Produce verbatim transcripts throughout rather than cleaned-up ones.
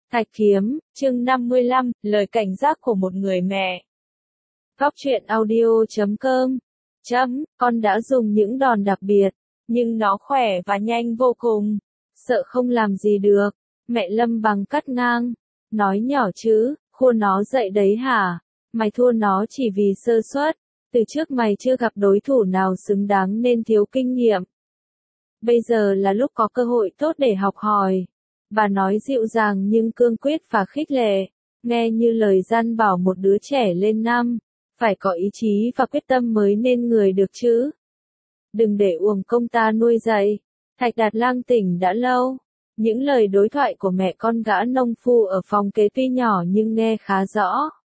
Thạch Kiếm, chương năm mươi lăm, lời cảnh giác của một người mẹ. Góc truyện audio chấm com. Chấm, con đã dùng những đòn đặc biệt, nhưng nó khỏe và nhanh vô cùng. Sợ không làm gì được. Mẹ Lâm Bằng cắt ngang. Nói nhỏ chứ, khua nó dậy đấy hả? Mày thua nó chỉ vì sơ suất. Từ trước mày chưa gặp đối thủ nào xứng đáng nên thiếu kinh nghiệm. Bây giờ là lúc có cơ hội tốt để học hỏi. Bà nói dịu dàng nhưng cương quyết và khích lệ, nghe như lời gian bảo một đứa trẻ lên năm, phải có ý chí và quyết tâm mới nên người được chứ. Đừng để uổng công ta nuôi dạy. Thạch Đạt Lang tỉnh đã lâu. Những lời đối thoại của mẹ con gã nông phu ở phòng kế tuy nhỏ nhưng nghe khá rõ.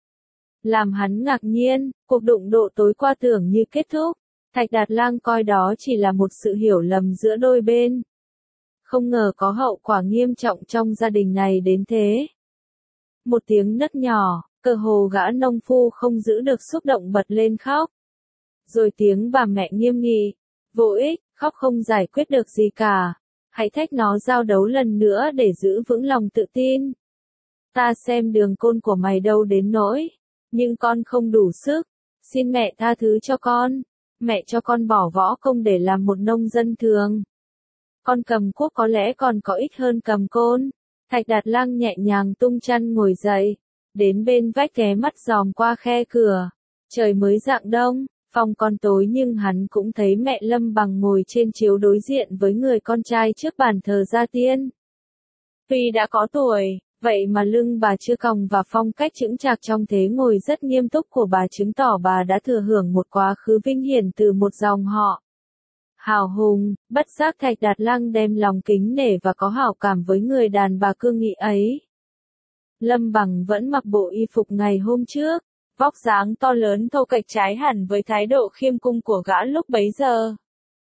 Làm hắn ngạc nhiên, cuộc đụng độ tối qua tưởng như kết thúc. Thạch Đạt Lang coi đó chỉ là một sự hiểu lầm giữa đôi bên. Không ngờ có hậu quả nghiêm trọng trong gia đình này đến thế. Một tiếng nấc nhỏ, cơ hồ gã nông phu không giữ được xúc động bật lên khóc. Rồi tiếng bà mẹ nghiêm nghị, vô ích, khóc không giải quyết được gì cả. Hãy thách nó giao đấu lần nữa để giữ vững lòng tự tin. Ta xem đường côn của mày đâu đến nỗi, nhưng con không đủ sức. Xin mẹ tha thứ cho con. Mẹ cho con bỏ võ công để làm một nông dân thường. Con cầm cuốc có lẽ còn có ích hơn cầm côn. Thạch Đạt Lang nhẹ nhàng tung chăn ngồi dậy, đến bên vách ghé mắt dòm qua khe cửa. Trời mới rạng đông, phòng còn tối nhưng hắn cũng thấy mẹ Lâm Bằng ngồi trên chiếu đối diện với người con trai trước bàn thờ gia tiên. Tuy đã có tuổi, vậy mà lưng bà chưa còng và phong cách chững chạc trong thế ngồi rất nghiêm túc của bà chứng tỏ bà đã thừa hưởng một quá khứ vinh hiển từ một dòng họ hào hùng. Bất giác Thạch Đạt Lang đem lòng kính nể và có hảo cảm với người đàn bà cương nghị ấy. Lâm Bằng vẫn mặc bộ y phục ngày hôm trước, vóc dáng to lớn thô kệch trái hẳn với thái độ khiêm cung của gã lúc bấy giờ.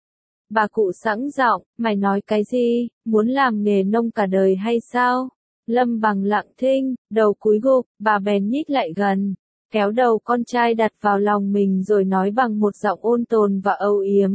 Bà cụ sẵn giọng, mày nói cái gì, muốn làm nghề nông cả đời hay sao? Lâm Bằng lặng thinh, đầu cúi gục, bà bèn nhích lại gần, kéo đầu con trai đặt vào lòng mình rồi nói bằng một giọng ôn tồn và âu yếm.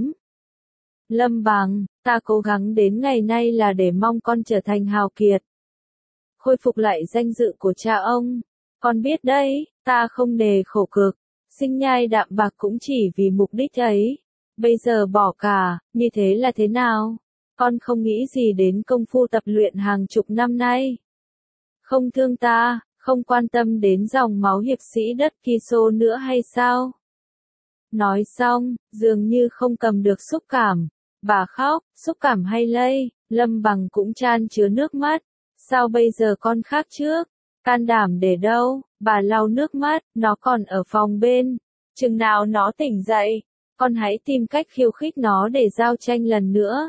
Lâm Bằng, ta cố gắng đến ngày nay là để mong con trở thành hào kiệt. Khôi phục lại danh dự của cha ông. Con biết đấy, ta không nề khổ cực, sinh nhai đạm bạc cũng chỉ vì mục đích ấy. Bây giờ bỏ cả, như thế là thế nào? Con không nghĩ gì đến công phu tập luyện hàng chục năm nay. Không thương ta, không quan tâm đến dòng máu hiệp sĩ đất Kiso nữa hay sao? Nói xong, dường như không cầm được xúc cảm. Bà khóc, xúc cảm hay lây, Lâm Bằng cũng chan chứa nước mắt. Sao bây giờ con khác trước? Can đảm để đâu? Bà lau nước mắt, nó còn ở phòng bên. Chừng nào nó tỉnh dậy, con hãy tìm cách khiêu khích nó để giao tranh lần nữa.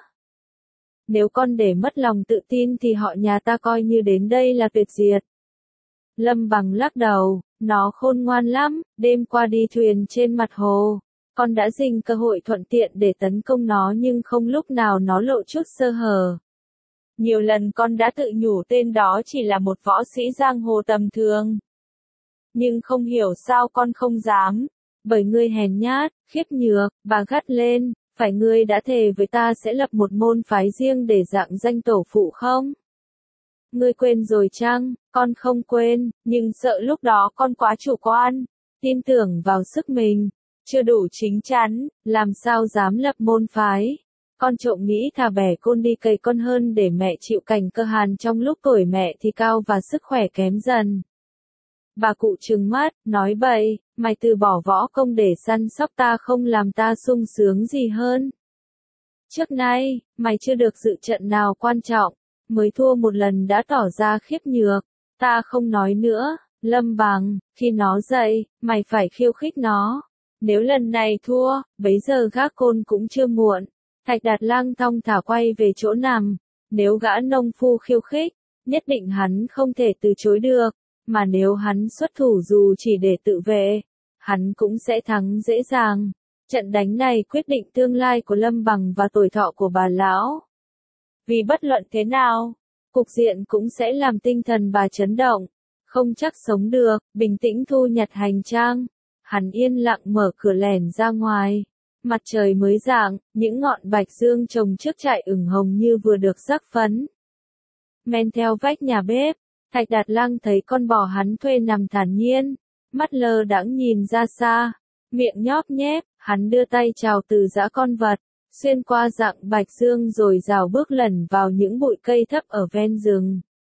Nếu con để mất lòng tự tin thì họ nhà ta coi như đến đây là tuyệt diệt. Lâm Bằng lắc đầu, nó khôn ngoan lắm, đêm qua đi thuyền trên mặt hồ. Con đã dình cơ hội thuận tiện để tấn công nó nhưng không lúc nào nó lộ chút sơ hở. Nhiều lần con đã tự nhủ tên đó chỉ là một võ sĩ giang hồ tầm thường. Nhưng không hiểu sao con không dám. Bởi ngươi hèn nhát, khiếp nhược, bà gắt lên, phải ngươi đã thề với ta sẽ lập một môn phái riêng để dạng danh tổ phụ không? Ngươi quên rồi chăng? Con không quên, nhưng sợ lúc đó con quá chủ quan, tin tưởng vào sức mình. Chưa đủ chính chắn, làm sao dám lập môn phái. Con trộm nghĩ thà bẻ côn đi cày con hơn để mẹ chịu cảnh cơ hàn trong lúc tuổi mẹ thì cao và sức khỏe kém dần. Bà cụ trừng mắt, nói bậy, mày từ bỏ võ công để săn sóc ta không làm ta sung sướng gì hơn. Trước nay, mày chưa được dự trận nào quan trọng, mới thua một lần đã tỏ ra khiếp nhược. Ta không nói nữa, Lâm Bằng, khi nó dậy, mày phải khiêu khích nó. Nếu lần này thua, bấy giờ gác côn cũng chưa muộn. Thạch Đạt Lang thong thả quay về chỗ nằm. Nếu gã nông phu khiêu khích, nhất định hắn không thể từ chối được. Mà nếu hắn xuất thủ dù chỉ để tự vệ, hắn cũng sẽ thắng dễ dàng. Trận đánh này quyết định tương lai của Lâm Bằng và tuổi thọ của bà lão. Vì bất luận thế nào, cục diện cũng sẽ làm tinh thần bà chấn động. Không chắc sống được, bình tĩnh thu nhặt hành trang. Hắn yên lặng mở cửa lẻn ra ngoài. Mặt trời mới rạng, những ngọn bạch dương trồng trước trại ửng hồng như vừa được rắc phấn. Men theo vách nhà bếp, Thạch Đạt Lăng thấy con bò hắn thuê nằm thản nhiên, mắt lơ đãng nhìn ra xa, miệng nhóp nhép, hắn đưa tay chào từ giã con vật, xuyên qua rặng bạch dương rồi rào bước lẩn vào những bụi cây thấp ở ven rừng.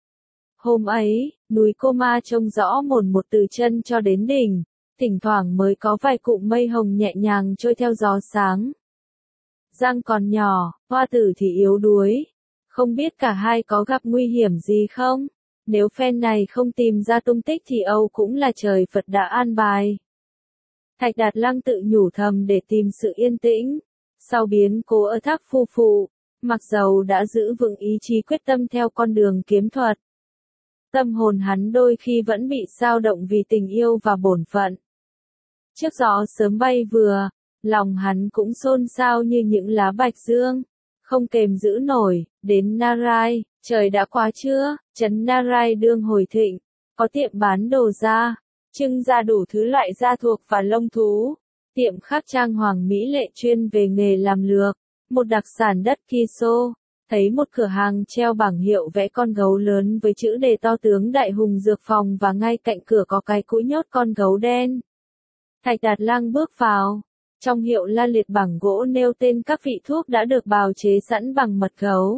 Hôm ấy, núi Cô Ma trông rõ mồn một từ chân cho đến đỉnh, thỉnh thoảng mới có vài cụm mây hồng nhẹ nhàng trôi theo gió sáng. Giang còn nhỏ, Hoa Tử thì yếu đuối, không biết cả hai có gặp nguy hiểm gì không? Nếu phen này không tìm ra tung tích thì Âu cũng là trời Phật đã an bài. Thạch Đạt Lăng tự nhủ thầm để tìm sự yên tĩnh. Sau biến cố ở Thác Phu Phụ, mặc dầu đã giữ vững ý chí quyết tâm theo con đường kiếm thuật, tâm hồn hắn đôi khi vẫn bị xao động vì tình yêu và bổn phận. Trước gió sớm bay vừa, lòng hắn cũng xôn xao như những lá bạch dương, không kềm giữ nổi. Đến Narai, trời đã quá trưa, trấn Narai đương hồi thịnh, có tiệm bán đồ da, trưng ra đủ thứ loại da thuộc và lông thú. Tiệm khắc trang hoàng mỹ lệ chuyên về nghề làm lược, một đặc sản đất Kiso. Thấy một cửa hàng treo bảng hiệu vẽ con gấu lớn với chữ đề to tướng Đại Hùng Dược Phòng và ngay cạnh cửa có cái cũi nhốt con gấu đen. Thạch Đạt Lăng bước vào, trong hiệu la liệt bảng gỗ nêu tên các vị thuốc đã được bào chế sẵn bằng mật gấu.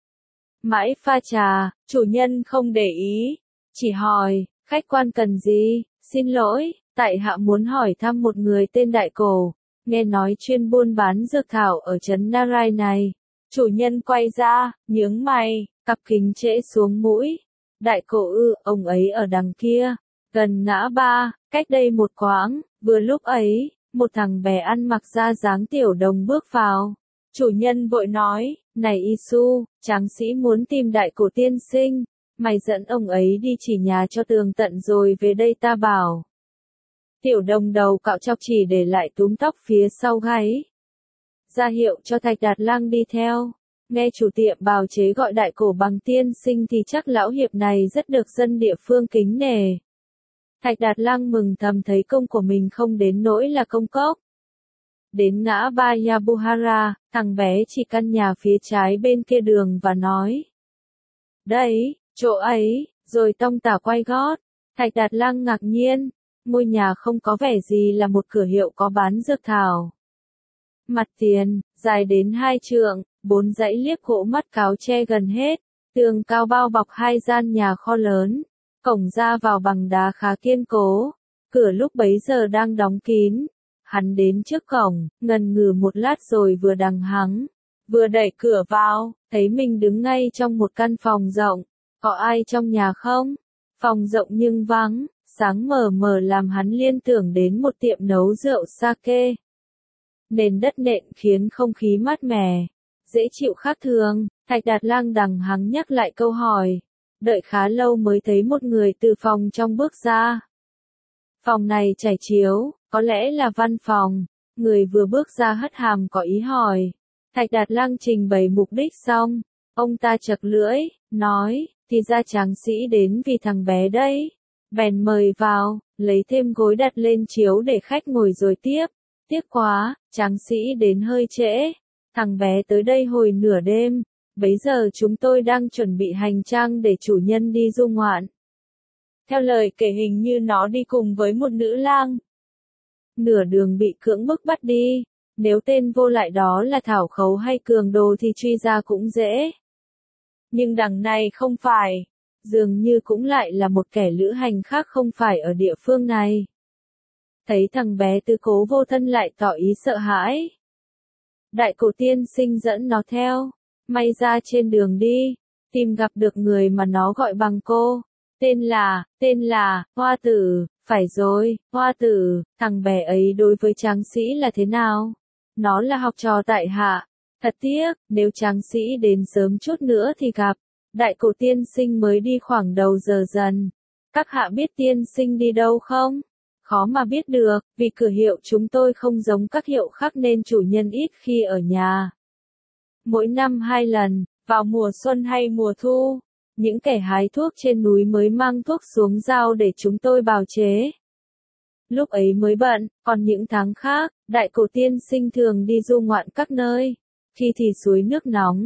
Mãi pha trà, chủ nhân không để ý, chỉ hỏi, khách quan cần gì? Xin lỗi, tại hạ muốn hỏi thăm một người tên Đại Cổ, nghe nói chuyên buôn bán dược thảo ở trấn Narai này. Chủ nhân quay ra, nhướng mày, cặp kính trễ xuống mũi. Đại Cổ ư, ông ấy ở đằng kia, gần ngã ba, cách đây một quãng. Vừa lúc ấy, một thằng bé ăn mặc ra dáng tiểu đồng bước vào. Chủ nhân vội nói, này Isu, tráng sĩ muốn tìm Đại Cổ tiên sinh, mày dẫn ông ấy đi chỉ nhà cho tường tận rồi về đây ta bảo. Tiểu đồng đầu cạo chọc chỉ để lại túm tóc phía sau gáy, ra hiệu cho Thạch Đạt Lăng đi theo. Nghe chủ tiệm bào chế gọi Đại Cổ bằng tiên sinh thì chắc lão hiệp này rất được dân địa phương kính nể. Thạch Đạt Lăng mừng thầm thấy công của mình không đến nỗi là công cốc. Đến ngã ba Yabuhara, thằng bé chỉ căn nhà phía trái bên kia đường và nói. Đấy, chỗ ấy, rồi tông tả quay gót. Thạch Đạt Lăng ngạc nhiên, ngôi nhà không có vẻ gì là một cửa hiệu có bán dược thảo. Mặt tiền, dài đến hai trượng, bốn dãy liếp gỗ mắt cáo che gần hết, tường cao bao bọc hai gian nhà kho lớn, cổng ra vào bằng đá khá kiên cố, cửa lúc bấy giờ đang đóng kín. Hắn đến trước cổng, ngần ngừ một lát rồi vừa đằng hắng, vừa đẩy cửa vào, thấy mình đứng ngay trong một căn phòng rộng. Có ai trong nhà không? Phòng rộng nhưng vắng, sáng mờ mờ làm hắn liên tưởng đến một tiệm nấu rượu sake. Nền đất nện khiến không khí mát mẻ, dễ chịu khác thường. Thạch Đạt Lăng đằng hắng nhắc lại câu hỏi, đợi khá lâu mới thấy một người từ phòng trong bước ra. Phòng này trải chiếu, có lẽ là văn phòng. Người vừa bước ra hất hàm có ý hỏi. Thạch Đạt Lăng trình bày mục đích xong, ông ta chật lưỡi, nói, thì ra tráng sĩ đến vì thằng bé đấy. Bèn mời vào, lấy thêm gối đặt lên chiếu để khách ngồi rồi tiếp. Tiếc quá, tráng sĩ đến hơi trễ. Thằng bé tới đây hồi nửa đêm, bấy giờ chúng tôi đang chuẩn bị hành trang để chủ nhân đi du ngoạn. Theo lời kể hình như nó đi cùng với một nữ lang. Nửa đường bị cưỡng bức bắt đi, nếu tên vô lại đó là Thảo Khấu hay Cường Đồ thì truy ra cũng dễ. Nhưng đằng này không phải, dường như cũng lại là một kẻ lữ hành khác không phải ở địa phương này. Thấy thằng bé Tư Cố vô thân lại tỏ ý sợ hãi. Đại Cổ tiên sinh dẫn nó theo, may ra trên đường đi, tìm gặp được người mà nó gọi bằng cô. Tên là, tên là, Hoa Tử, phải rồi, Hoa Tử, thằng bé ấy đối với tráng sĩ là thế nào? Nó là học trò tại hạ. Thật tiếc, nếu tráng sĩ đến sớm chút nữa thì gặp. Đại Cổ tiên sinh mới đi khoảng đầu giờ dần. Các hạ biết tiên sinh đi đâu không? Khó mà biết được, vì cửa hiệu chúng tôi không giống các hiệu khác nên chủ nhân ít khi ở nhà. Mỗi năm hai lần, vào mùa xuân hay mùa thu, những kẻ hái thuốc trên núi mới mang thuốc xuống giao để chúng tôi bào chế. Lúc ấy mới bận, còn những tháng khác, Đại Cổ tiên sinh thường đi du ngoạn các nơi. Khi thì suối nước nóng,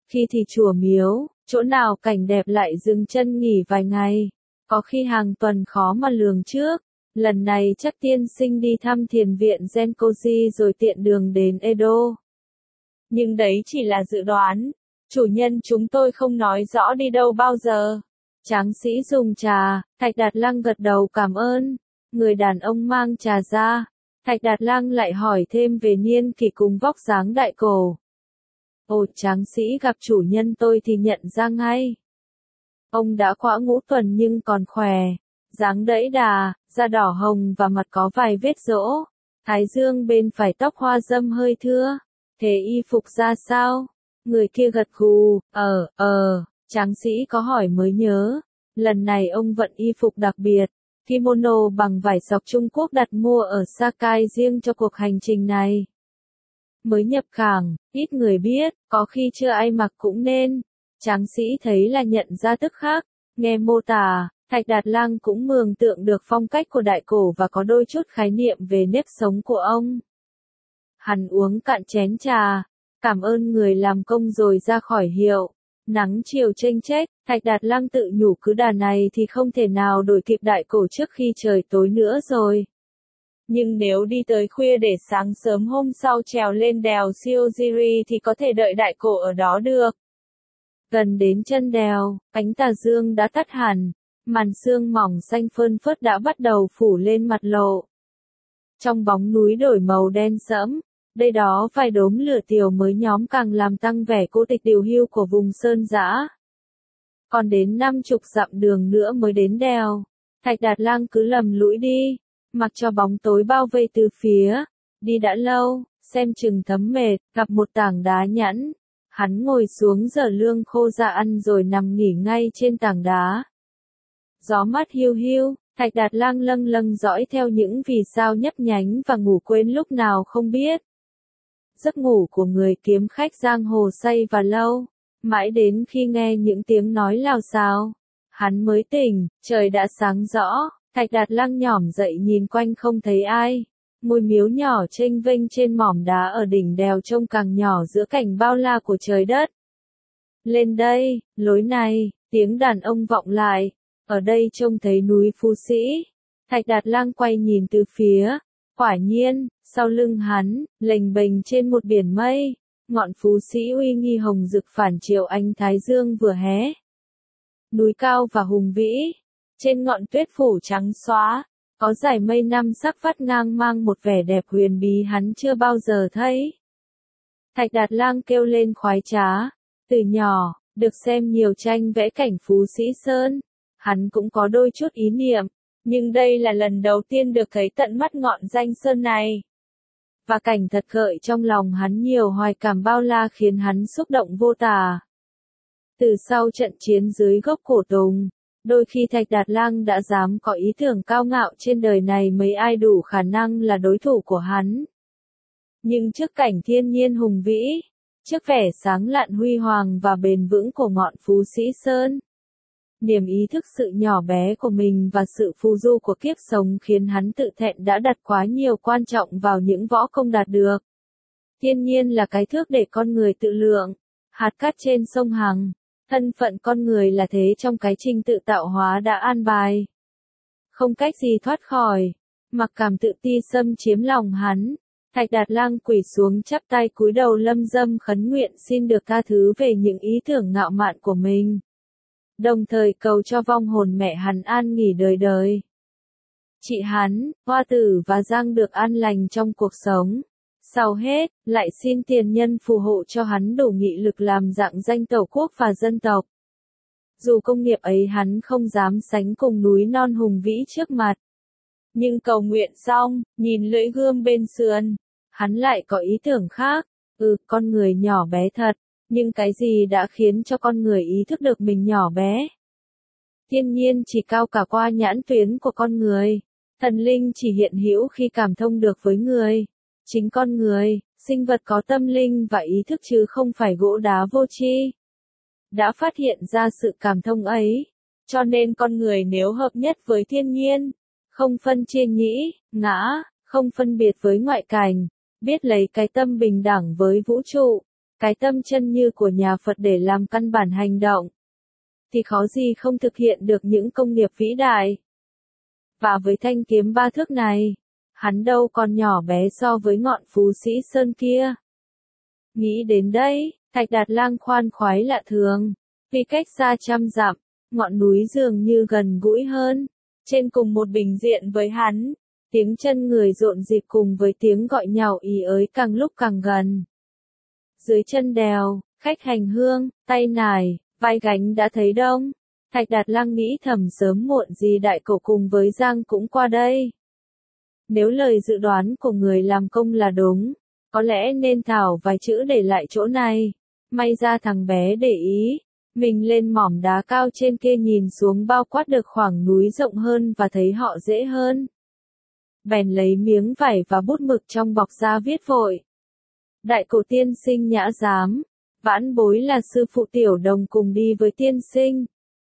Khi thì chùa miếu, chỗ nào cảnh đẹp lại dừng chân nghỉ vài ngày, có khi hàng tuần khó mà lường trước. Lần này chắc tiên sinh đi thăm thiền viện Zenkoji rồi tiện đường đến Edo. Nhưng đấy chỉ là dự đoán, chủ nhân chúng tôi không nói rõ đi đâu bao giờ. Tráng sĩ dùng trà, Thạch Đạt Lăng gật đầu cảm ơn. Người đàn ông mang trà ra, Thạch Đạt Lăng lại hỏi thêm về niên kỷ cùng vóc dáng đại cổ. Ồ, tráng sĩ gặp chủ nhân tôi thì nhận ra ngay. Ông đã qua ngũ tuần nhưng còn khỏe, dáng đẫy đà, da đỏ hồng và mặt có vài vết rỗ, thái dương bên phải tóc hoa râm hơi thưa. Thế y phục ra sao? Người kia gật gù, ờ, ờ, tráng sĩ có hỏi mới nhớ. Lần này ông vận y phục đặc biệt, kimono bằng vải sọc Trung Quốc đặt mua ở Sakai riêng cho cuộc hành trình này. Mới nhập khảng, ít người biết, có khi chưa ai mặc cũng nên. Tráng sĩ thấy là nhận ra tức khắc, nghe mô tả, Thạch Đạt Lăng cũng mường tượng được phong cách của đại cổ và có đôi chút khái niệm về nếp sống của ông. Hắn uống cạn chén trà, cảm ơn người làm công rồi ra khỏi hiệu. Nắng chiều chênh chếch, Thạch Đạt Lăng tự nhủ cứ đà này thì không thể nào đuổi kịp đại cổ trước khi trời tối nữa rồi. Nhưng nếu đi tới khuya để sáng sớm hôm sau trèo lên đèo Shiojiri thì có thể đợi đại cổ ở đó được. Gần đến chân đèo, ánh tà dương đã tắt hẳn, màn sương mỏng xanh phơn phớt đã bắt đầu phủ lên mặt lộ. Trong bóng núi đổi màu đen sẫm, đây đó vài đốm lửa tiểu mới nhóm càng làm tăng vẻ cô tịch điều hưu của vùng sơn dã. Còn đến năm chục dặm đường nữa mới đến đèo, Thạch Đạt Lang cứ lầm lũi đi, mặc cho bóng tối bao vây từ phía. Đi đã lâu, xem chừng thấm mệt, gặp một tảng đá nhẵn. Hắn ngồi xuống giở lương khô ra ăn rồi nằm nghỉ ngay trên tảng đá. Gió mát hiu hiu, Thạch Đạt Lang lâng lâng dõi theo những vì sao nhấp nhánh và ngủ quên lúc nào không biết. Giấc ngủ của người kiếm khách giang hồ say và lâu, mãi đến khi nghe những tiếng nói lào xào, hắn mới tỉnh. Trời đã sáng rõ, Thạch Đạt Lang nhỏm dậy nhìn quanh không thấy ai. Ngôi miếu nhỏ chênh vênh trên mỏm đá ở đỉnh đèo trông càng nhỏ giữa cảnh bao la của trời đất. Lên đây, lối này, tiếng đàn ông vọng lại. Ở đây trông thấy núi Phú Sĩ. Thạch Đạt Lang quay nhìn từ phía. Quả nhiên, sau lưng hắn, lềnh bềnh trên một biển mây, ngọn Phú Sĩ uy nghi hồng rực phản chiếu ánh thái dương vừa hé. Núi cao và hùng vĩ, trên ngọn tuyết phủ trắng xóa, có dải mây năm sắc vắt ngang mang một vẻ đẹp huyền bí hắn chưa bao giờ thấy. Thạch Đạt Lang kêu lên khoái trá. Từ nhỏ, được xem nhiều tranh vẽ cảnh Phú Sĩ Sơn, hắn cũng có đôi chút ý niệm, nhưng đây là lần đầu tiên được thấy tận mắt ngọn danh sơn này. Và cảnh thật gợi trong lòng hắn nhiều hoài cảm bao la khiến hắn xúc động vô tả. Từ sau trận chiến dưới gốc cổ tùng, đôi khi Thạch Đạt Lang đã dám có ý tưởng cao ngạo trên đời này mấy ai đủ khả năng là đối thủ của hắn. Nhưng trước cảnh thiên nhiên hùng vĩ, trước vẻ sáng lạn huy hoàng và bền vững của ngọn Phú Sĩ Sơn, niềm ý thức sự nhỏ bé của mình và sự phù du của kiếp sống khiến hắn tự thẹn đã đặt quá nhiều quan trọng vào những võ công đạt được. Thiên nhiên là cái thước để con người tự lượng, hạt cát trên sông Hằng, thân phận con người là thế trong cái trình tự tạo hóa đã an bài. Không cách gì thoát khỏi, mặc cảm tự ti xâm chiếm lòng hắn. Thạch Đạt Lang quỳ xuống chắp tay cúi đầu lâm dâm khấn nguyện xin được tha thứ về những ý tưởng ngạo mạn của mình, đồng thời cầu cho vong hồn mẹ hắn an nghỉ đời đời. Chị hắn, Hoa Tử và Giang được an lành trong cuộc sống. Sau hết, lại xin tiền nhân phù hộ cho hắn đủ nghị lực làm rạng danh tổ quốc và dân tộc. Dù công nghiệp ấy hắn không dám sánh cùng núi non hùng vĩ trước mặt. Nhưng cầu nguyện xong, nhìn lưỡi gươm bên sườn, hắn lại có ý tưởng khác. Ừ, con người nhỏ bé thật, nhưng cái gì đã khiến cho con người ý thức được mình nhỏ bé? Thiên nhiên chỉ cao cả qua nhãn tuyến của con người. Thần linh chỉ hiện hữu khi cảm thông được với người. Chính con người, sinh vật có tâm linh và ý thức chứ không phải gỗ đá vô tri, đã phát hiện ra sự cảm thông ấy. Cho nên con người nếu hợp nhất với thiên nhiên, không phân chia nhĩ, ngã, không phân biệt với ngoại cảnh, biết lấy cái tâm bình đẳng với vũ trụ, cái tâm chân như của nhà Phật để làm căn bản hành động, thì khó gì không thực hiện được những công nghiệp vĩ đại. Và với thanh kiếm ba thước này, hắn đâu còn nhỏ bé so với ngọn Phú Sĩ Sơn kia. Nghĩ đến đây, Thạch Đạt Lang khoan khoái lạ thường, vì cách xa trăm dặm, ngọn núi dường như gần gũi hơn, trên cùng một bình diện với hắn, tiếng chân người rộn rịp cùng với tiếng gọi nhàu ý ới càng lúc càng gần. Dưới chân đèo, khách hành hương, tay nải, vai gánh đã thấy đông. Thạch Đạt Lang nghĩ thầm sớm muộn gì đại cổ cùng với Giang cũng qua đây. Nếu lời dự đoán của người làm công là đúng, có lẽ nên thảo vài chữ để lại chỗ này. May ra thằng bé để ý, mình lên mỏm đá cao trên kia nhìn xuống bao quát được khoảng núi rộng hơn và thấy họ dễ hơn. Bèn lấy miếng vải và bút mực trong bọc ra viết vội. Đại cổ tiên sinh nhã giám, vãn bối là sư phụ Tiểu Đồng cùng đi với tiên sinh.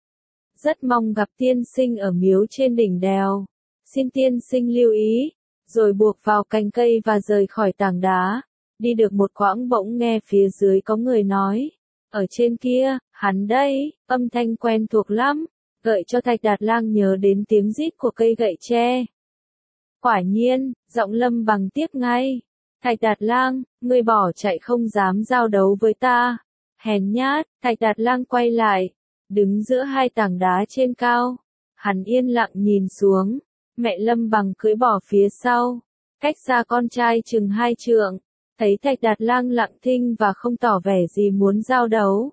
Rất mong gặp tiên sinh ở miếu trên đỉnh đèo. Xin tiên sinh lưu ý, rồi buộc vào cành cây và rời khỏi tảng đá. Đi được một quãng bỗng nghe phía dưới có người nói. Ở trên kia, hắn đây, âm thanh quen thuộc lắm, gợi cho Thạch Đạt Lang nhớ đến tiếng rít của cây gậy tre. Quả nhiên, giọng Lâm Bằng tiếp ngay. Thạch Đạt Lang, ngươi bỏ chạy không dám giao đấu với ta. Hèn nhát, Thạch Đạt Lang quay lại, đứng giữa hai tảng đá trên cao. Hắn yên lặng nhìn xuống, mẹ Lâm Bằng cưỡi bò phía sau, cách xa con trai chừng hai trượng. Thấy Thạch Đạt Lang lặng thinh và không tỏ vẻ gì muốn giao đấu.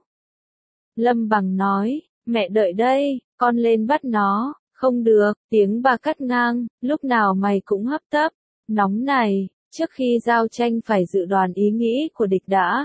Lâm Bằng nói, mẹ đợi đây, con lên bắt nó. Không được, tiếng bà cắt ngang, lúc nào mày cũng hấp tấp, nóng này, trước khi giao tranh phải dự đoán ý nghĩ của địch đã.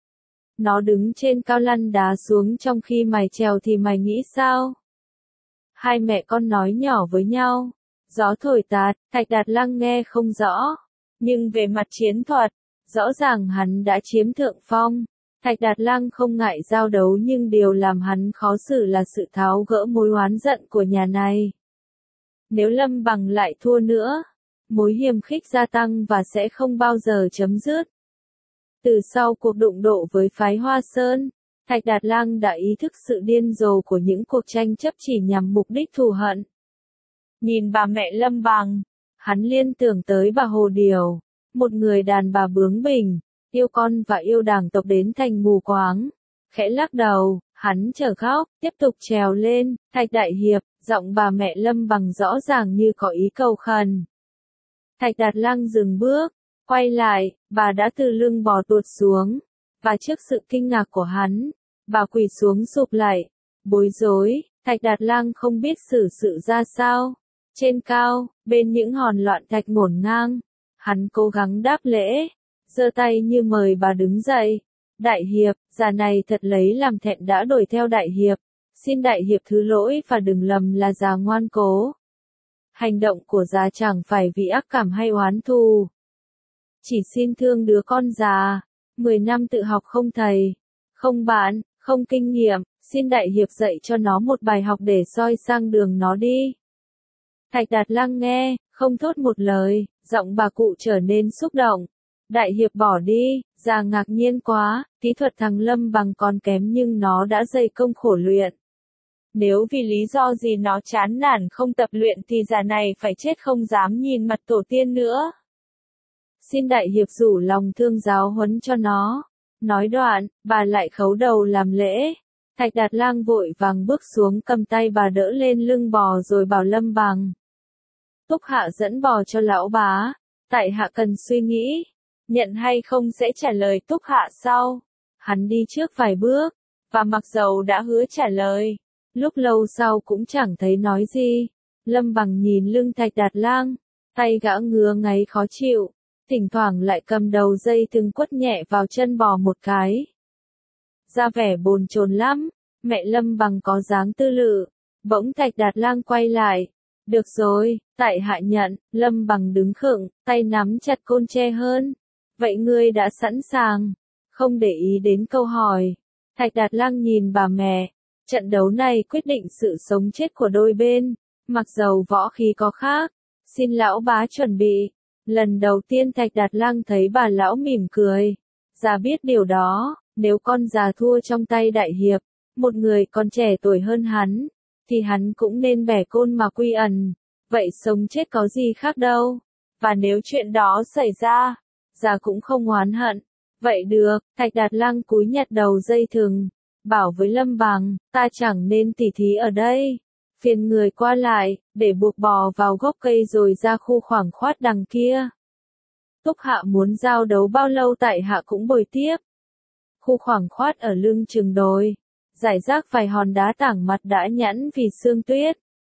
Nó đứng trên cao lăn đá xuống trong khi mày trèo thì mày nghĩ sao? Hai mẹ con nói nhỏ với nhau, gió thổi tạt, Thạch Đạt Lang nghe không rõ, nhưng về mặt chiến thuật, rõ ràng hắn đã chiếm thượng phong. Thạch Đạt Lang không ngại giao đấu nhưng điều làm hắn khó xử là sự tháo gỡ mối oán giận của nhà này. Nếu Lâm Bằng lại thua nữa, mối hiềm khích gia tăng và sẽ không bao giờ chấm dứt. Từ sau cuộc đụng độ với phái Hoa Sơn, Thạch Đạt Lang đã ý thức sự điên rồ của những cuộc tranh chấp chỉ nhằm mục đích thù hận. Nhìn bà mẹ Lâm Bằng, hắn liên tưởng tới bà Hồ Điều, một người đàn bà bướng bỉnh, yêu con và yêu đảng tộc đến thành mù quáng. Khẽ lắc đầu, hắn trở khóc, tiếp tục trèo lên. Thạch đại hiệp, giọng bà mẹ Lâm Bằng rõ ràng như có ý cầu khẩn. Thạch Đạt Lang dừng bước, quay lại, bà đã từ lưng bò tuột xuống, và trước sự kinh ngạc của hắn, bà quỳ xuống sụp lại, bối rối. Thạch Đạt Lang không biết xử sự ra sao. Trên cao, bên những hòn loạn thạch ngổn ngang, hắn cố gắng đáp lễ, giơ tay như mời bà đứng dậy. Đại hiệp, già này thật lấy làm thẹn đã đuổi theo đại hiệp. Xin đại hiệp thứ lỗi và đừng lầm là già ngoan cố. Hành động của già chẳng phải vì ác cảm hay oán thù. Chỉ xin thương đứa con già, mười năm tự học không thầy, không bạn, không kinh nghiệm, xin đại hiệp dạy cho nó một bài học để soi sang đường nó đi. Thạch Đạt Lang nghe, không thốt một lời, giọng bà cụ trở nên xúc động. Đại hiệp bỏ đi, già ngạc nhiên quá, kỹ thuật thằng Lâm Bằng còn kém nhưng nó đã dày công khổ luyện. Nếu vì lý do gì nó chán nản không tập luyện thì già này phải chết không dám nhìn mặt tổ tiên nữa. Xin đại hiệp rủ lòng thương giáo huấn cho nó. Nói đoạn, bà lại khấu đầu làm lễ. Thạch Đạt Lang vội vàng bước xuống cầm tay bà đỡ lên lưng bò rồi bảo Lâm Bằng. Túc hạ dẫn bò cho lão bá, tại hạ cần suy nghĩ. Nhận hay không sẽ trả lời Túc hạ sau. Hắn đi trước vài bước, và mặc dầu đã hứa trả lời, lúc lâu sau cũng chẳng thấy nói gì. Lâm Bằng nhìn lưng Thạch Đạt Lang, tay gã ngứa ngáy khó chịu, thỉnh thoảng lại cầm đầu dây thừng quất nhẹ vào chân bò một cái. Ra vẻ bồn chồn lắm, mẹ Lâm Bằng có dáng tư lự. Bỗng Thạch Đạt Lang quay lại. Được rồi, tại hạ nhận. Lâm Bằng đứng khựng, tay nắm chặt côn tre hơn. Vậy ngươi đã sẵn sàng? Không để ý đến câu hỏi, Thạch Đạt Lang nhìn bà mẹ. Trận đấu này quyết định sự sống chết của đôi bên, mặc dầu võ khí có khác. Xin lão bá chuẩn bị. Lần đầu tiên Thạch Đạt Lang thấy bà lão mỉm cười. Già biết điều đó, Nếu con già thua trong tay đại hiệp, một người còn trẻ tuổi hơn hắn, thì hắn cũng nên bẻ côn mà quy ẩn. Vậy sống chết có gì khác đâu. Và nếu chuyện đó xảy ra, già cũng không oán hận. Vậy được, Thạch Đạt Lang cúi nhặt đầu dây thừng, bảo với Lâm Bằng, ta chẳng nên tỉ thí ở đây. Phiền người qua lại, để buộc bò vào gốc cây rồi ra khu khoảng khoát đằng kia. Túc Hạ muốn giao đấu bao lâu tại hạ cũng bồi tiếp. Khu khoảng khoát ở lưng chừng đồi, giải rác vài hòn đá tảng mặt đã nhẵn vì sương tuyết.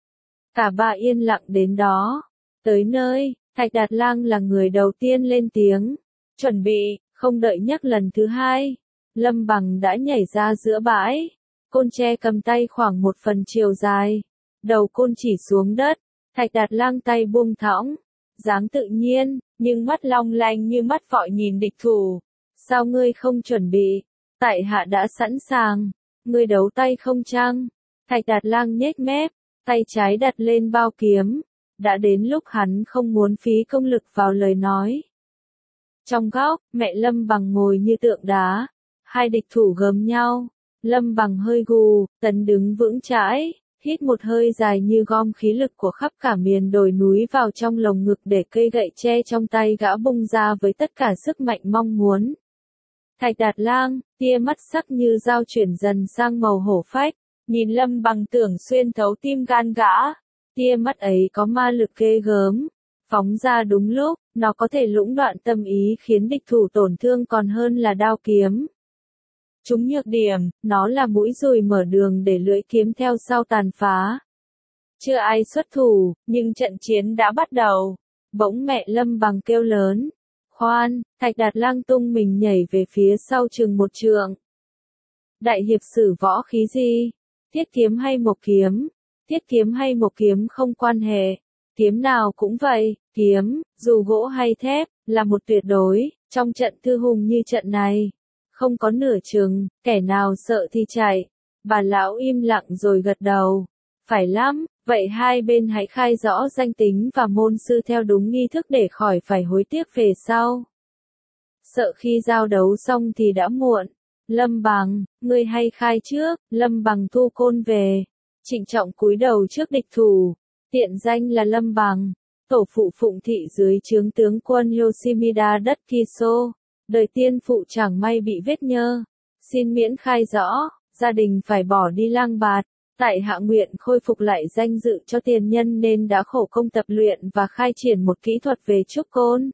Cả ba yên lặng đến đó. Tới nơi, Thạch Đạt Lang là người đầu tiên lên tiếng. Chuẩn bị, không đợi nhắc lần thứ hai. Lâm Bằng đã nhảy ra giữa bãi. Côn tre cầm tay khoảng một phần chiều dài. Đầu côn chỉ xuống đất. Thạch Đạt Lang tay buông thõng. Dáng tự nhiên, nhưng mắt long lanh như mắt vọi nhìn địch thủ. Sao ngươi không chuẩn bị? Tại hạ đã sẵn sàng. Ngươi đấu tay không chăng? Thạch Đạt Lang nhếch mép, tay trái đặt lên bao kiếm. Đã đến lúc hắn không muốn phí công lực vào lời nói. Trong góc, mẹ Lâm Bằng ngồi như tượng đá. Hai địch thủ gớm nhau. Lâm Bằng hơi gù, Tấn đứng vững chãi, hít một hơi dài như gom khí lực của khắp cả miền đồi núi vào trong lồng ngực để cây gậy tre trong tay gã bung ra với tất cả sức mạnh mong muốn. Thạch Đạt Lang, tia mắt sắc như dao chuyển dần sang màu hổ phách, nhìn Lâm Bằng tưởng xuyên thấu tim gan gã. Tia mắt ấy có ma lực ghê gớm, phóng ra đúng lúc, nó có thể lũng đoạn tâm ý khiến địch thủ tổn thương còn hơn là đao kiếm. Chúng nhược điểm, nó là mũi dùi mở đường để lưỡi kiếm theo sau tàn phá. Chưa ai xuất thủ, nhưng trận chiến đã bắt đầu. Bỗng mẹ Lâm Bằng kêu lớn. Khoan, Thạch Đạt Lang tung mình nhảy về phía sau chừng một trượng. Đại hiệp sử võ khí gì? Thiết kiếm hay mộc kiếm? Thiết kiếm hay mộc kiếm không quan hệ. Kiếm nào cũng vậy, kiếm, dù gỗ hay thép, là một tuyệt đối, trong trận thư hùng như trận này. Không có nửa chừng, kẻ nào sợ thì chạy. Bà lão im lặng rồi gật đầu. Phải lắm, vậy hai bên hãy khai rõ danh tính và môn sư theo đúng nghi thức để khỏi phải hối tiếc về sau. Sợ khi giao đấu xong thì đã muộn. Lâm Bằng, ngươi hay khai trước. Lâm Bằng thu côn về. Trịnh trọng cúi đầu trước địch thủ. Tiện danh là Lâm Bằng. Tổ phụ Phụng Thị dưới trướng tướng quân Yoshimida đất Kiso. Đời tiên phụ chẳng may bị vết nhơ. Xin miễn khai rõ, gia đình phải bỏ đi lang bạt. Tại hạ nguyện khôi phục lại danh dự cho tiền nhân nên đã khổ công tập luyện và khai triển một kỹ thuật về trúc côn.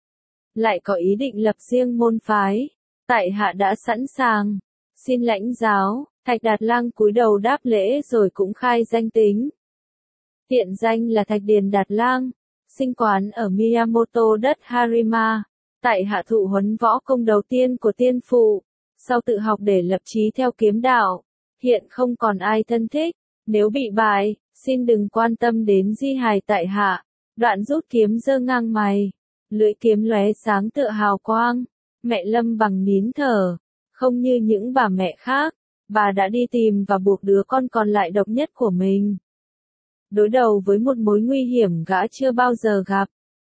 Lại có ý định lập riêng môn phái. Tại hạ đã sẵn sàng. Xin lãnh giáo. Thạch Đạt Lang cúi đầu đáp lễ rồi cũng khai danh tính. Tiện danh là Thạch Điền Đạt Lang. Sinh quán ở Miyamoto đất Harima. Tại hạ thụ huấn võ công đầu tiên của tiên phụ. Sau tự học để lập chí theo kiếm đạo. Hiện không còn ai thân thích. Nếu bị bại, xin đừng quan tâm đến di hài tại hạ. Đoạn rút kiếm giơ ngang mày. Lưỡi kiếm lóe sáng tựa hào quang. Mẹ Lâm Bằng nín thở. Không như những bà mẹ khác, bà đã đi tìm và buộc đứa con còn lại độc nhất của mình. Đối đầu với một mối nguy hiểm gã chưa bao giờ gặp.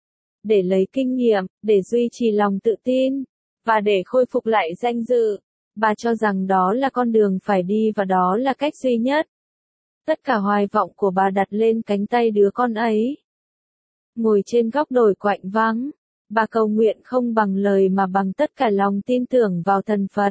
Để lấy kinh nghiệm, để duy trì lòng tự tin, và để khôi phục lại danh dự, bà cho rằng đó là con đường phải đi và đó là cách duy nhất. Tất cả hoài vọng của bà đặt lên cánh tay đứa con ấy. Ngồi trên góc đồi quạnh vắng, bà cầu nguyện không bằng lời mà bằng tất cả lòng tin tưởng vào thần Phật.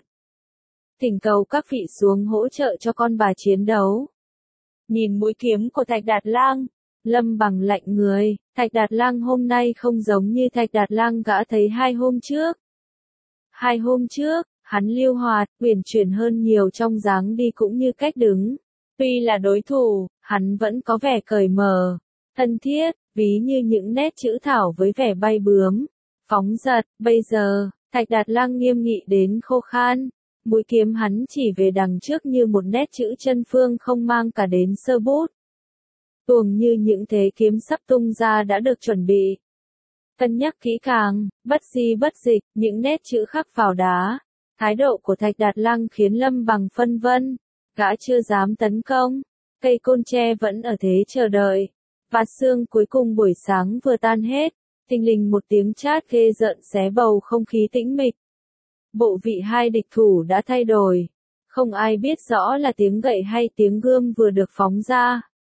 Thỉnh cầu các vị xuống hỗ trợ cho con bà chiến đấu. Nhìn mũi kiếm của Thạch Đạt Lang, Lâm Bằng lạnh người. Thạch Đạt Lang hôm nay không giống như Thạch Đạt Lang gã thấy hai hôm trước. Hai hôm trước, hắn lưu hoạt, uyển chuyển hơn nhiều trong dáng đi cũng như cách đứng. Tuy là đối thủ, hắn vẫn có vẻ cởi mở, thân thiết, ví như những nét chữ thảo với vẻ bay bướm, phóng dật. Bây giờ, Thạch Đạt Lang nghiêm nghị đến khô khan. Mũi kiếm hắn chỉ về đằng trước như một nét chữ chân phương không mang cả đến sơ bút. Tuồng như những thế kiếm sắp tung ra đã được chuẩn bị. Cân nhắc kỹ càng, bất di bất dịch, những nét chữ khắc vào đá. Thái độ của Thạch Đạt Lang khiến Lâm Bằng phân vân. Gã chưa dám tấn công. Cây côn tre vẫn ở thế chờ đợi. Và sương cuối cùng buổi sáng vừa tan hết. Thình lình một tiếng chát ghê rợn xé bầu không khí tĩnh mịch. bộ vị hai địch thủ đã thay đổi. Không ai biết rõ là tiếng gậy hay tiếng gươm vừa được phóng ra.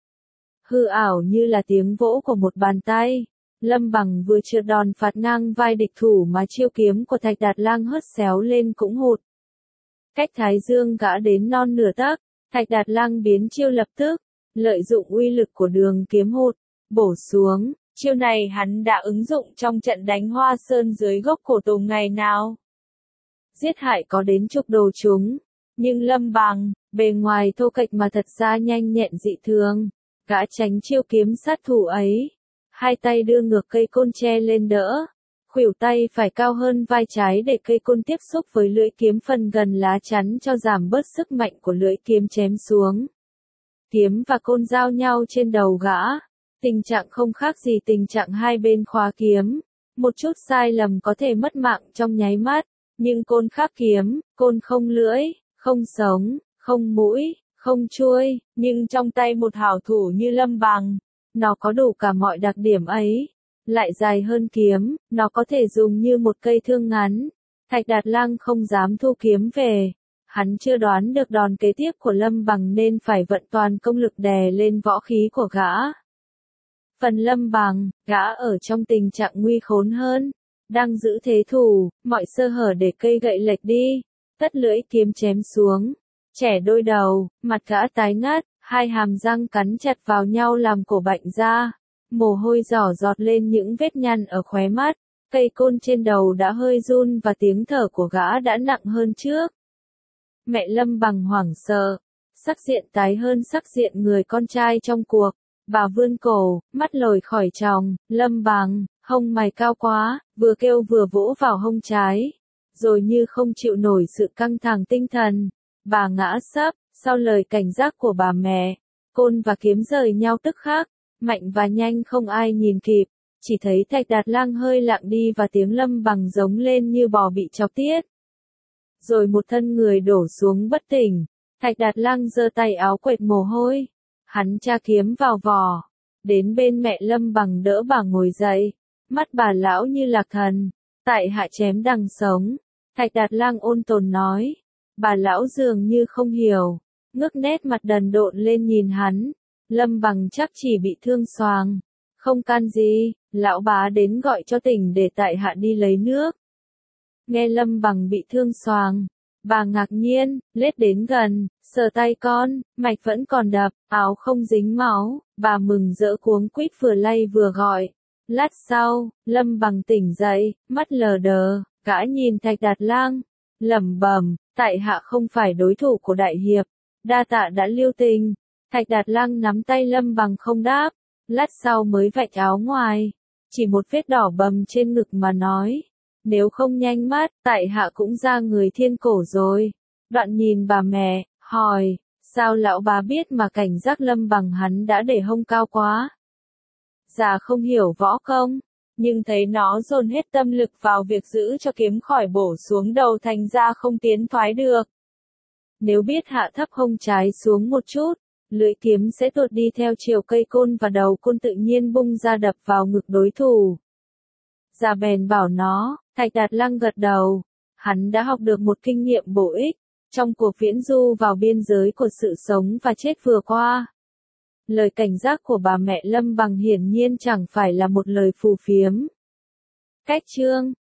Hư ảo như là tiếng vỗ của một bàn tay. Lâm Bằng vừa trượt đòn phạt ngang vai địch thủ mà chiêu kiếm của Thạch Đạt Lang hất xéo lên cũng hụt. Cách thái dương gã đến non nửa tấc, Thạch Đạt Lang biến chiêu lập tức, lợi dụng uy lực của đường kiếm hụt, bổ xuống. Chiêu này hắn đã ứng dụng trong trận đánh Hoa Sơn dưới gốc cổ tùng ngày nào. Giết hại có đến chục đầu chúng, nhưng Lâm Bằng, bề ngoài thô kệch mà thật ra nhanh nhẹn dị thường, gã tránh chiêu kiếm sát thủ ấy. Hai tay đưa ngược cây côn che lên đỡ, khuỷu tay phải cao hơn vai trái để cây côn tiếp xúc với lưỡi kiếm phần gần lá chắn cho giảm bớt sức mạnh của lưỡi kiếm chém xuống. Kiếm và côn giao nhau trên đầu gã, tình trạng không khác gì tình trạng hai bên khóa kiếm, một chút sai lầm có thể mất mạng trong nháy mắt, nhưng côn khác kiếm, côn không lưỡi, không sống, không mũi, không chuôi, nhưng trong tay một hảo thủ như Lâm Bằng, nó có đủ cả mọi đặc điểm ấy, lại dài hơn kiếm, nó có thể dùng như một cây thương ngắn. Thạch Đạt Lang không dám thu kiếm về, hắn chưa đoán được đòn kế tiếp của Lâm Bằng nên phải vận toàn công lực đè lên võ khí của gã. Phần Lâm Bằng, gã ở trong tình trạng nguy khốn hơn, đang giữ thế thủ, mọi sơ hở để cây gậy lệch đi, tất lưỡi kiếm chém xuống, chẻ đôi đầu, mặt gã tái ngắt. Hai hàm răng cắn chặt vào nhau làm cổ bệnh ra, mồ hôi rỏ giọt lên những vết nhăn ở khóe mắt, cây côn trên đầu đã hơi run và tiếng thở của gã đã nặng hơn trước. Mẹ Lâm Bằng hoảng sợ, sắc diện tái hơn sắc diện người con trai trong cuộc, bà vươn cổ, mắt lồi khỏi tròng, Lâm Bằng, hông mày cao quá, vừa kêu vừa vỗ vào hông trái, rồi như không chịu nổi sự căng thẳng tinh thần, bà ngã sấp. Sau lời cảnh giác của bà mẹ, côn và kiếm rời nhau tức khắc, mạnh và nhanh không ai nhìn kịp, chỉ thấy Thạch Đạt Lang hơi lặng đi và tiếng Lâm Bằng giống lên như bò bị chọc tiết. Rồi một thân người đổ xuống bất tỉnh, Thạch Đạt Lang giơ tay áo quệt mồ hôi, hắn tra kiếm vào vỏ, đến bên mẹ Lâm Bằng đỡ bà ngồi dậy, mắt bà lão như lạc thần, tại hạ chém đằng sống, Thạch Đạt Lang ôn tồn nói, bà lão dường như không hiểu. Ngước nét mặt đần độn lên nhìn hắn, Lâm Bằng chắc chỉ bị thương xoàng, không can gì, lão bá đến gọi cho tỉnh để tại hạ đi lấy nước. Nghe Lâm Bằng bị thương xoàng, bà ngạc nhiên, lết đến gần, sờ tay con, mạch vẫn còn đập, áo không dính máu, bà mừng rỡ cuống quýt vừa lay vừa gọi. Lát sau, Lâm Bằng tỉnh dậy, mắt lờ đờ, gã nhìn Thạch Đạt Lang, lẩm bẩm, tại hạ không phải đối thủ của đại hiệp. Đa tạ đã lưu tình. Thạch Đạt Lang nắm tay Lâm Bằng không đáp, lát sau mới vạch áo ngoài, chỉ một vết đỏ bầm trên ngực mà nói, nếu không nhanh mắt, tại hạ cũng ra người thiên cổ rồi. Đoạn nhìn bà mẹ, hỏi, sao lão bà biết mà cảnh giác Lâm Bằng hắn đã để hông cao quá? Già không hiểu võ công, nhưng thấy nó dồn hết tâm lực vào việc giữ cho kiếm khỏi bổ xuống đầu thành ra không tiến thoái được. Nếu biết hạ thấp hông trái xuống một chút, lưỡi kiếm sẽ tuột đi theo chiều cây côn và đầu côn tự nhiên bung ra đập vào ngực đối thủ. Già bèn bảo nó, Thạch Đạt Lang gật đầu, hắn đã học được một kinh nghiệm bổ ích, trong cuộc viễn du vào biên giới của sự sống và chết vừa qua. Lời cảnh giác của bà mẹ Lâm Bằng hiển nhiên chẳng phải là một lời phù phiếm. Cách chương